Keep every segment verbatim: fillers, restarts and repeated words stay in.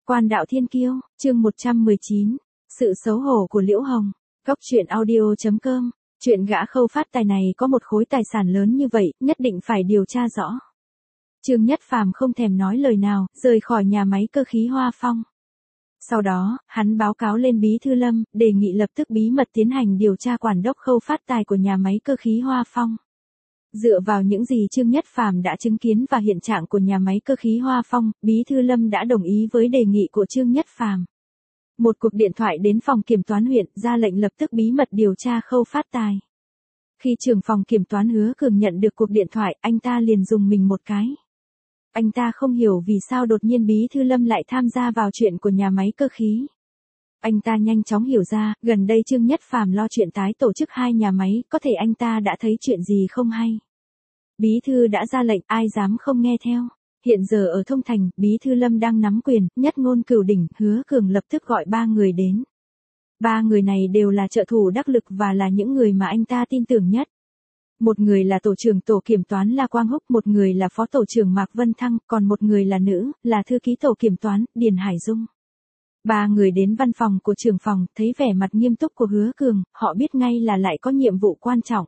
Quan đạo thiên kiêu, chương một trăm mười chín, sự xấu hổ của Liễu Hồng. Góc truyện audio chấm com. Chuyện gã Khâu Phát Tài này có một khối tài sản lớn như vậy, nhất định phải điều tra rõ. Trương Nhất Phàm không thèm nói lời nào, rời khỏi nhà máy cơ khí Hoa Phong. Sau đó, hắn báo cáo lên Bí thư Lâm, đề nghị lập tức bí mật tiến hành điều tra quản đốc Khâu Phát Tài của nhà máy cơ khí Hoa Phong. Dựa vào những gì Trương Nhất Phàm đã chứng kiến và hiện trạng của nhà máy cơ khí Hoa Phong, Bí thư Lâm đã đồng ý với đề nghị của Trương Nhất Phàm. Một cuộc điện thoại đến phòng kiểm toán huyện, ra lệnh lập tức bí mật điều tra Khâu Phát Tài. Khi trưởng phòng kiểm toán Hứa Cường nhận được cuộc điện thoại, anh ta liền dùng mình một cái. Anh ta không hiểu vì sao đột nhiên Bí thư Lâm lại tham gia vào chuyện của nhà máy cơ khí. Anh ta nhanh chóng hiểu ra, gần đây Trương Nhất Phàm lo chuyện tái tổ chức hai nhà máy, có thể anh ta đã thấy chuyện gì không hay. Bí thư đã ra lệnh, ai dám không nghe theo. Hiện giờ ở Thông Thành, Bí thư Lâm đang nắm quyền, nhất ngôn cửu đỉnh, Hứa Cường lập tức gọi ba người đến. Ba người này đều là trợ thủ đắc lực và là những người mà anh ta tin tưởng nhất. Một người là tổ trưởng tổ kiểm toán La Quang Húc, một người là phó tổ trưởng Mạc Vân Thăng, còn một người là nữ, là thư ký tổ kiểm toán, Điền Hải Dung. Ba người đến văn phòng của trưởng phòng, thấy vẻ mặt nghiêm túc của Hứa Cường, họ biết ngay là lại có nhiệm vụ quan trọng.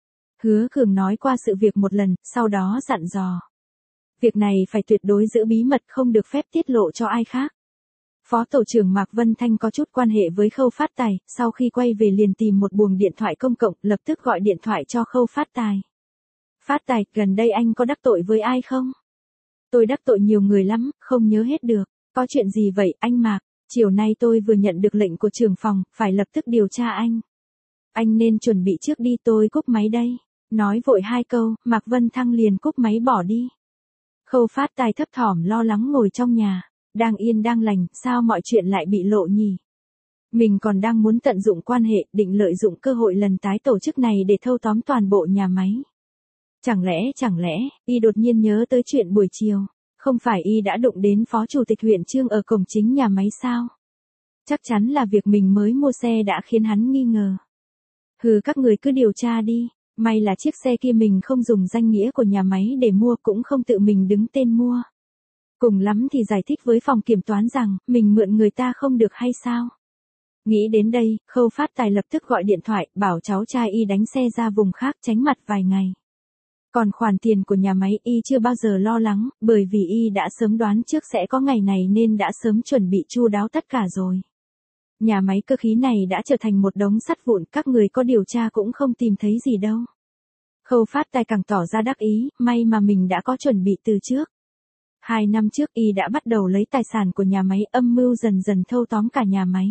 Hứa Cường nói qua sự việc một lần, sau đó dặn dò. Việc này phải tuyệt đối giữ bí mật, không được phép tiết lộ cho ai khác. Phó tổ trưởng Mạc Vân Thanh có chút quan hệ với Khâu Phát Tài, sau khi quay về liền tìm một buồng điện thoại công cộng, lập tức gọi điện thoại cho Khâu Phát Tài. Phát Tài, gần đây anh có đắc tội với ai không? Tôi đắc tội nhiều người lắm, không nhớ hết được. Có chuyện gì vậy, anh Mạc? Chiều nay tôi vừa nhận được lệnh của trưởng phòng, phải lập tức điều tra anh. Anh nên chuẩn bị trước đi, tôi cúp máy đây. Nói vội hai câu, Mạc Vân Thăng liền cúp máy bỏ đi. Khâu Phát Tài thấp thỏm lo lắng ngồi trong nhà. Đang yên đang lành, sao mọi chuyện lại bị lộ nhỉ? Mình còn đang muốn tận dụng quan hệ, định lợi dụng cơ hội lần tái tổ chức này để thâu tóm toàn bộ nhà máy. Chẳng lẽ, chẳng lẽ, y đột nhiên nhớ tới chuyện buổi chiều. Không phải y đã đụng đến phó chủ tịch huyện Trương ở cổng chính nhà máy sao? Chắc chắn là việc mình mới mua xe đã khiến hắn nghi ngờ. Hừ, các người cứ điều tra đi. May là chiếc xe kia mình không dùng danh nghĩa của nhà máy để mua, cũng không tự mình đứng tên mua. Cùng lắm thì giải thích với phòng kiểm toán rằng, mình mượn người ta không được hay sao? Nghĩ đến đây, Khâu Phát Tài lập tức gọi điện thoại, bảo cháu trai y đánh xe ra vùng khác tránh mặt vài ngày. Còn khoản tiền của nhà máy y chưa bao giờ lo lắng, bởi vì y đã sớm đoán trước sẽ có ngày này nên đã sớm chuẩn bị chu đáo tất cả rồi. Nhà máy cơ khí này đã trở thành một đống sắt vụn, các người có điều tra cũng không tìm thấy gì đâu. Khâu Phát Tài càng tỏ ra đắc ý, may mà mình đã có chuẩn bị từ trước. Hai năm trước y đã bắt đầu lấy tài sản của nhà máy, âm mưu dần dần thâu tóm cả nhà máy.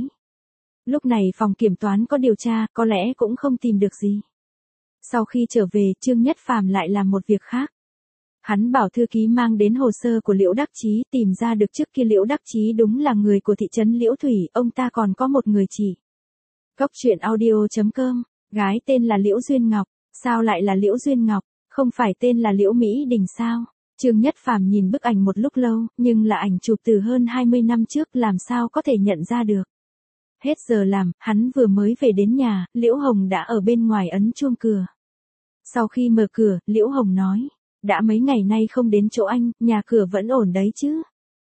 Lúc này phòng kiểm toán có điều tra, có lẽ cũng không tìm được gì. Sau khi trở về, Trương Nhất Phàm lại làm một việc khác. Hắn bảo thư ký mang đến hồ sơ của Liễu Đắc Chí, tìm ra được trước kia Liễu Đắc Chí đúng là người của thị trấn Liễu Thủy, ông ta còn có một người chị. Góc truyện audio chấm com, gái tên là Liễu Duyên Ngọc, sao lại là Liễu Duyên Ngọc, không phải tên là Liễu Mỹ Đình sao? Trương Nhất Phàm nhìn bức ảnh một lúc lâu, nhưng là ảnh chụp từ hơn hai mươi năm trước, làm sao có thể nhận ra được. Hết giờ làm, hắn vừa mới về đến nhà, Liễu Hồng đã ở bên ngoài ấn chuông cửa. Sau khi mở cửa, Liễu Hồng nói, đã mấy ngày nay không đến chỗ anh, nhà cửa vẫn ổn đấy chứ.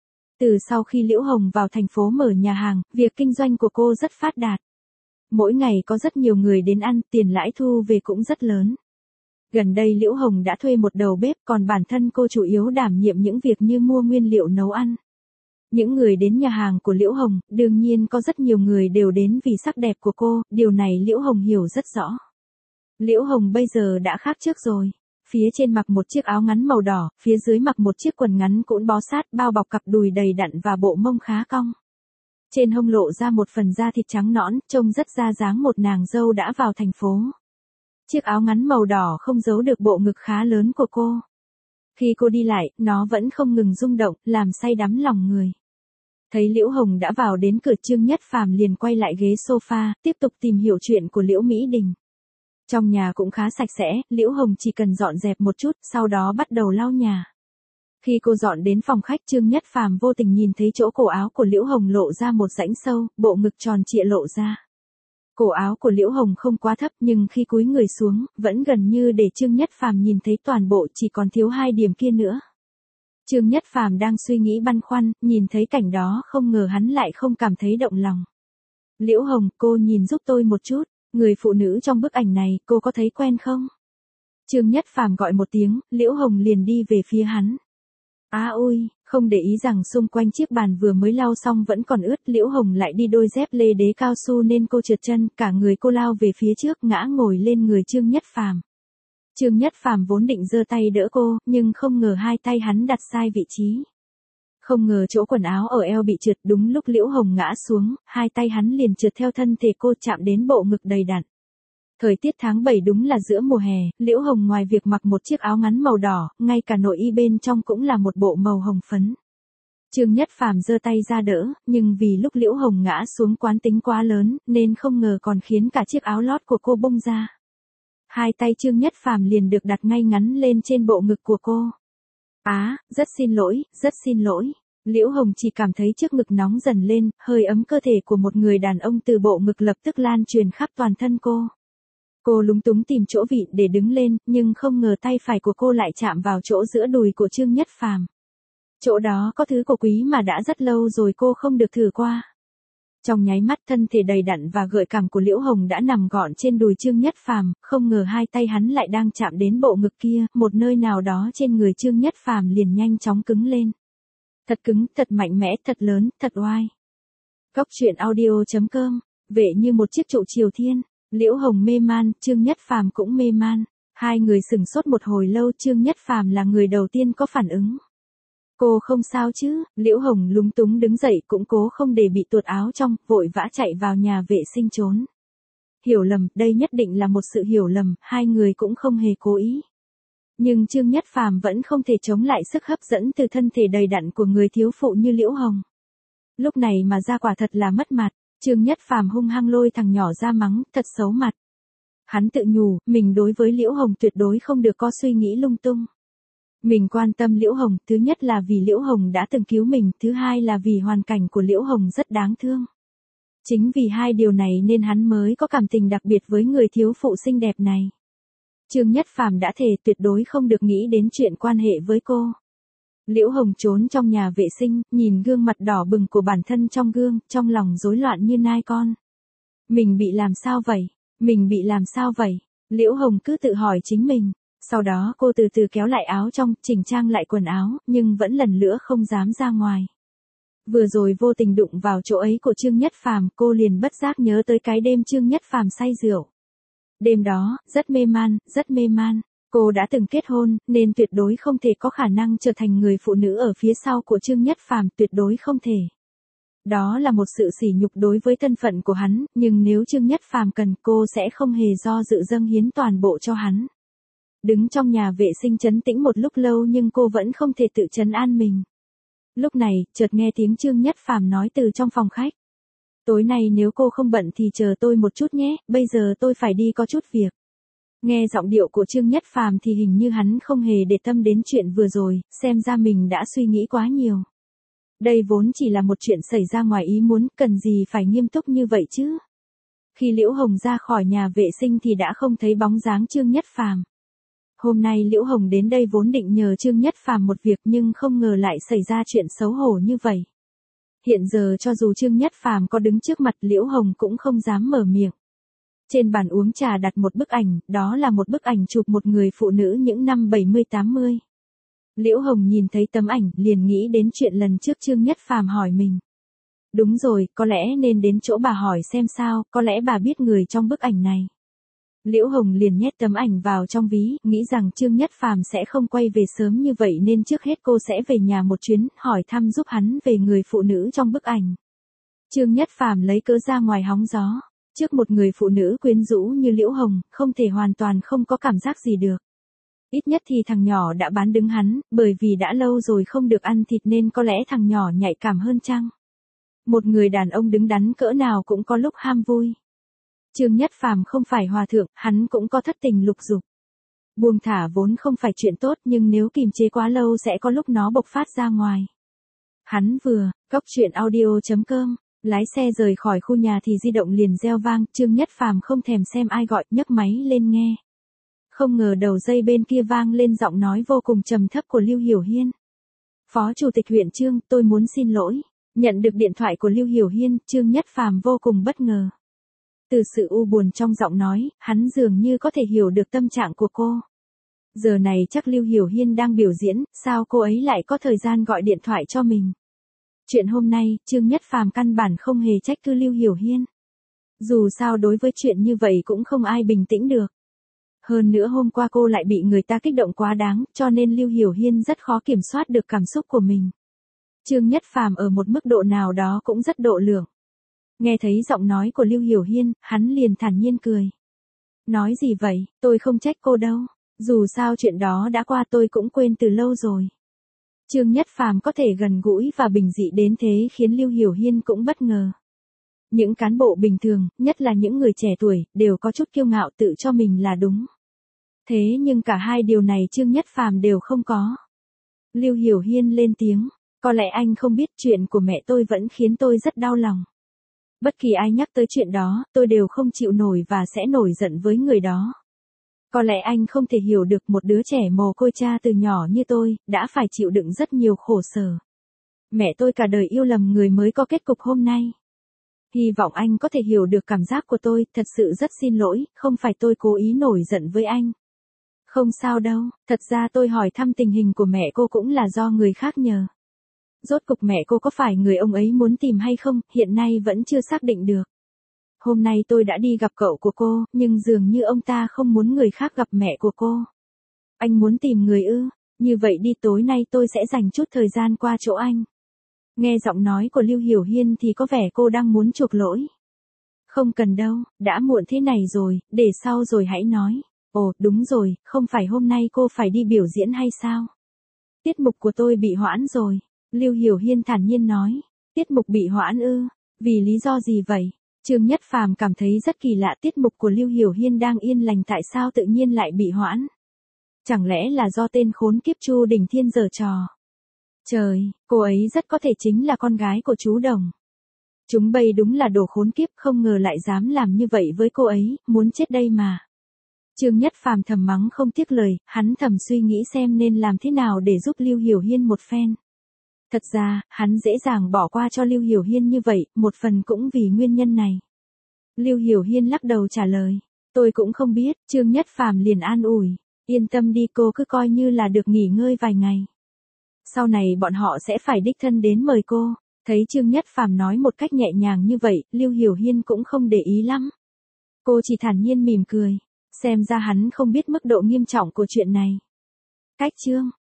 Từ sau khi Liễu Hồng vào thành phố mở nhà hàng, việc kinh doanh của cô rất phát đạt. Mỗi ngày có rất nhiều người đến ăn, tiền lãi thu về cũng rất lớn. Gần đây Liễu Hồng đã thuê một đầu bếp, còn bản thân cô chủ yếu đảm nhiệm những việc như mua nguyên liệu nấu ăn. Những người đến nhà hàng của Liễu Hồng, đương nhiên có rất nhiều người đều đến vì sắc đẹp của cô, điều này Liễu Hồng hiểu rất rõ. Liễu Hồng bây giờ đã khác trước rồi. Phía trên mặc một chiếc áo ngắn màu đỏ, phía dưới mặc một chiếc quần ngắn cũng bó sát, bao bọc cặp đùi đầy đặn và bộ mông khá cong. Trên hông lộ ra một phần da thịt trắng nõn, trông rất ra dáng một nàng dâu đã vào thành phố. Chiếc áo ngắn màu đỏ không giấu được bộ ngực khá lớn của cô. Khi cô đi lại, nó vẫn không ngừng rung động, làm say đắm lòng người. Thấy Liễu Hồng đã vào đến cửa, Trương Nhất Phàm liền quay lại ghế sofa, tiếp tục tìm hiểu chuyện của Liễu Mỹ Đình. Trong nhà cũng khá sạch sẽ, Liễu Hồng chỉ cần dọn dẹp một chút, sau đó bắt đầu lau nhà. Khi cô dọn đến phòng khách, Trương Nhất Phàm vô tình nhìn thấy chỗ cổ áo của Liễu Hồng lộ ra một rãnh sâu, bộ ngực tròn trịa lộ ra. Cổ áo của Liễu Hồng không quá thấp, nhưng khi cúi người xuống, vẫn gần như để Trương Nhất Phàm nhìn thấy toàn bộ, chỉ còn thiếu hai điểm kia nữa. Trương Nhất Phàm đang suy nghĩ băn khoăn, nhìn thấy cảnh đó không ngờ hắn lại không cảm thấy động lòng. Liễu Hồng, cô nhìn giúp tôi một chút, người phụ nữ trong bức ảnh này, cô có thấy quen không? Trương Nhất Phàm gọi một tiếng, Liễu Hồng liền đi về phía hắn. Á ôi, không để ý rằng xung quanh chiếc bàn vừa mới lau xong vẫn còn ướt, Liễu Hồng lại đi đôi dép lê đế cao su nên cô trượt chân, cả người cô lao về phía trước ngã ngồi lên người Trương Nhất Phàm. Trương Nhất Phàm vốn định giơ tay đỡ cô, nhưng không ngờ hai tay hắn đặt sai vị trí. Không ngờ chỗ quần áo ở eo bị trượt, đúng lúc Liễu Hồng ngã xuống, hai tay hắn liền trượt theo thân thể cô chạm đến bộ ngực đầy đặn. Thời tiết tháng bảy đúng là giữa mùa hè, Liễu Hồng ngoài việc mặc một chiếc áo ngắn màu đỏ, ngay cả nội y bên trong cũng là một bộ màu hồng phấn. Trương Nhất Phàm giơ tay ra đỡ, nhưng vì lúc Liễu Hồng ngã xuống quán tính quá lớn, nên không ngờ còn khiến cả chiếc áo lót của cô bung ra. Hai tay Trương Nhất Phàm liền được đặt ngay ngắn lên trên bộ ngực của cô. Á, rất xin lỗi, rất xin lỗi. Liễu Hồng chỉ cảm thấy trước ngực nóng dần lên, hơi ấm cơ thể của một người đàn ông từ bộ ngực lập tức lan truyền khắp toàn thân cô. Cô lúng túng tìm chỗ vịn để đứng lên, nhưng không ngờ tay phải của cô lại chạm vào chỗ giữa đùi của Trương Nhất Phàm. Chỗ đó có thứ cổ quý mà đã rất lâu rồi cô không được thử qua. Trong nháy mắt thân thể đầy đặn và gợi cảm của Liễu Hồng đã nằm gọn trên đùi Trương Nhất Phàm, không ngờ hai tay hắn lại đang chạm đến bộ ngực kia, một nơi nào đó trên người Trương Nhất Phàm liền nhanh chóng cứng lên. Thật cứng, thật mạnh mẽ, thật lớn, thật oai. Góc truyện audio chấm com, vệ như một chiếc trụ triều thiên. Liễu Hồng mê man, Trương Nhất Phàm cũng mê man. Hai người sửng sốt một hồi lâu, Trương Nhất Phàm là người đầu tiên có phản ứng. Cô không sao chứ? Liễu Hồng lúng túng đứng dậy cũng cố không để bị tuột áo trong, vội vã chạy vào nhà vệ sinh trốn. Hiểu lầm, đây nhất định là một sự hiểu lầm, hai người cũng không hề cố ý. Nhưng Trương Nhất Phàm vẫn không thể chống lại sức hấp dẫn từ thân thể đầy đặn của người thiếu phụ như Liễu Hồng. Lúc này mà ra quả thật là mất mặt. Trương Nhất Phàm hung hăng lôi thằng nhỏ ra mắng, thật xấu mặt. Hắn tự nhủ, mình đối với Liễu Hồng tuyệt đối không được có suy nghĩ lung tung. Mình quan tâm Liễu Hồng, thứ nhất là vì Liễu Hồng đã từng cứu mình, thứ hai là vì hoàn cảnh của Liễu Hồng rất đáng thương. Chính vì hai điều này nên hắn mới có cảm tình đặc biệt với người thiếu phụ xinh đẹp này. Trương Nhất Phàm đã thề tuyệt đối không được nghĩ đến chuyện quan hệ với cô. Liễu Hồng trốn trong nhà vệ sinh, nhìn gương mặt đỏ bừng của bản thân trong gương, trong lòng rối loạn như nai con. Mình bị làm sao vậy? Mình bị làm sao vậy? Liễu Hồng cứ tự hỏi chính mình. Sau đó cô từ từ kéo lại áo trong, chỉnh trang lại quần áo, nhưng vẫn lần nữa không dám ra ngoài. Vừa rồi vô tình đụng vào chỗ ấy của Trương Nhất Phàm, cô liền bất giác nhớ tới cái đêm Trương Nhất Phàm say rượu. Đêm đó, rất mê man, rất mê man. Cô đã từng kết hôn, nên tuyệt đối không thể có khả năng trở thành người phụ nữ ở phía sau của Trương Nhất Phàm, tuyệt đối không thể. Đó là một sự sỉ nhục đối với thân phận của hắn, nhưng nếu Trương Nhất Phàm cần, cô sẽ không hề do dự dâng hiến toàn bộ cho hắn. Đứng trong nhà vệ sinh trấn tĩnh một lúc lâu nhưng cô vẫn không thể tự trấn an mình. Lúc này, chợt nghe tiếng Trương Nhất Phàm nói từ trong phòng khách. Tối nay nếu cô không bận thì chờ tôi một chút nhé, bây giờ tôi phải đi có chút việc. Nghe giọng điệu của Trương Nhất Phàm thì hình như hắn không hề để tâm đến chuyện vừa rồi, xem ra mình đã suy nghĩ quá nhiều. Đây vốn chỉ là một chuyện xảy ra ngoài ý muốn, cần gì phải nghiêm túc như vậy chứ. Khi Liễu Hồng ra khỏi nhà vệ sinh thì đã không thấy bóng dáng Trương Nhất Phàm. Hôm nay Liễu Hồng đến đây vốn định nhờ Trương Nhất Phàm một việc nhưng không ngờ lại xảy ra chuyện xấu hổ như vậy. Hiện giờ cho dù Trương Nhất Phàm có đứng trước mặt Liễu Hồng cũng không dám mở miệng. Trên bàn uống trà đặt một bức ảnh, đó là một bức ảnh chụp một người phụ nữ những năm bảy mươi tám mươi. Liễu Hồng nhìn thấy tấm ảnh, liền nghĩ đến chuyện lần trước Trương Nhất Phàm hỏi mình. Đúng rồi, có lẽ nên đến chỗ bà hỏi xem sao, có lẽ bà biết người trong bức ảnh này. Liễu Hồng liền nhét tấm ảnh vào trong ví, nghĩ rằng Trương Nhất Phàm sẽ không quay về sớm như vậy nên trước hết cô sẽ về nhà một chuyến, hỏi thăm giúp hắn về người phụ nữ trong bức ảnh. Trương Nhất Phàm lấy cớ ra ngoài hóng gió. Trước một người phụ nữ quyến rũ như Liễu Hồng, không thể hoàn toàn không có cảm giác gì được. Ít nhất thì thằng nhỏ đã bán đứng hắn, bởi vì đã lâu rồi không được ăn thịt nên có lẽ thằng nhỏ nhạy cảm hơn chăng. Một người đàn ông đứng đắn cỡ nào cũng có lúc ham vui. Trương Nhất Phàm không phải hòa thượng, hắn cũng có thất tình lục dục. Buông thả vốn không phải chuyện tốt nhưng nếu kìm chế quá lâu sẽ có lúc nó bộc phát ra ngoài. Hắn vừa, góc truyện audio chấm com. Lái xe rời khỏi khu nhà thì di động liền reo vang, Trương Nhất Phàm không thèm xem ai gọi, nhấc máy lên nghe. Không ngờ đầu dây bên kia vang lên giọng nói vô cùng trầm thấp của Lưu Hiểu Hiên. Phó Chủ tịch huyện Trương, tôi muốn xin lỗi. Nhận được điện thoại của Lưu Hiểu Hiên, Trương Nhất Phàm vô cùng bất ngờ. Từ sự u buồn trong giọng nói, hắn dường như có thể hiểu được tâm trạng của cô. Giờ này chắc Lưu Hiểu Hiên đang biểu diễn, sao cô ấy lại có thời gian gọi điện thoại cho mình. Chuyện hôm nay, Trương Nhất Phàm căn bản không hề trách cứ Lưu Hiểu Hiên. Dù sao đối với chuyện như vậy cũng không ai bình tĩnh được. Hơn nữa hôm qua cô lại bị người ta kích động quá đáng, cho nên Lưu Hiểu Hiên rất khó kiểm soát được cảm xúc của mình. Trương Nhất Phàm ở một mức độ nào đó cũng rất độ lượng. Nghe thấy giọng nói của Lưu Hiểu Hiên, hắn liền thản nhiên cười. Nói gì vậy, tôi không trách cô đâu. Dù sao chuyện đó đã qua tôi cũng quên từ lâu rồi. Trương Nhất Phàm có thể gần gũi và bình dị đến thế khiến Lưu Hiểu Hiên cũng bất ngờ. Những cán bộ bình thường, nhất là những người trẻ tuổi, đều có chút kiêu ngạo tự cho mình là đúng. Thế nhưng cả hai điều này Trương Nhất Phàm đều không có. Lưu Hiểu Hiên lên tiếng, có lẽ anh không biết chuyện của mẹ tôi vẫn khiến tôi rất đau lòng. Bất kỳ ai nhắc tới chuyện đó, tôi đều không chịu nổi và sẽ nổi giận với người đó. Có lẽ anh không thể hiểu được một đứa trẻ mồ côi cha từ nhỏ như tôi, đã phải chịu đựng rất nhiều khổ sở. Mẹ tôi cả đời yêu lầm người mới có kết cục hôm nay. Hy vọng anh có thể hiểu được cảm giác của tôi, thật sự rất xin lỗi, không phải tôi cố ý nổi giận với anh. Không sao đâu, thật ra tôi hỏi thăm tình hình của mẹ cô cũng là do người khác nhờ. Rốt cục mẹ cô có phải người ông ấy muốn tìm hay không, hiện nay vẫn chưa xác định được. Hôm nay tôi đã đi gặp cậu của cô, nhưng dường như ông ta không muốn người khác gặp mẹ của cô. Anh muốn tìm người ư, như vậy đi tối nay tôi sẽ dành chút thời gian qua chỗ anh. Nghe giọng nói của Lưu Hiểu Hiên thì có vẻ cô đang muốn chuộc lỗi. Không cần đâu, đã muộn thế này rồi, để sau rồi hãy nói. Ồ, đúng rồi, không phải hôm nay cô phải đi biểu diễn hay sao? Tiết mục của tôi bị hoãn rồi. Lưu Hiểu Hiên thản nhiên nói. Tiết mục bị hoãn ư, vì lý do gì vậy? Trương Nhất Phàm cảm thấy rất kỳ lạ, tiết mục của Lưu Hiểu Hiên đang yên lành tại sao tự nhiên lại bị hoãn? Chẳng lẽ là do tên khốn kiếp Chu Đình Thiên giở trò? Trời, cô ấy rất có thể chính là con gái của chú Đồng. Chúng bây đúng là đồ khốn kiếp, không ngờ lại dám làm như vậy với cô ấy, muốn chết đây mà. Trương Nhất Phàm thầm mắng không tiếc lời, hắn thầm suy nghĩ xem nên làm thế nào để giúp Lưu Hiểu Hiên một phen. Thật ra, hắn dễ dàng bỏ qua cho Lưu Hiểu Hiên như vậy, một phần cũng vì nguyên nhân này. Lưu Hiểu Hiên lắc đầu trả lời, tôi cũng không biết, Trương Nhất Phàm liền an ủi, yên tâm đi, cô cứ coi như là được nghỉ ngơi vài ngày. Sau này bọn họ sẽ phải đích thân đến mời cô. Thấy Trương Nhất Phàm nói một cách nhẹ nhàng như vậy, Lưu Hiểu Hiên cũng không để ý lắm. Cô chỉ thản nhiên mỉm cười, xem ra hắn không biết mức độ nghiêm trọng của chuyện này. Cách Trương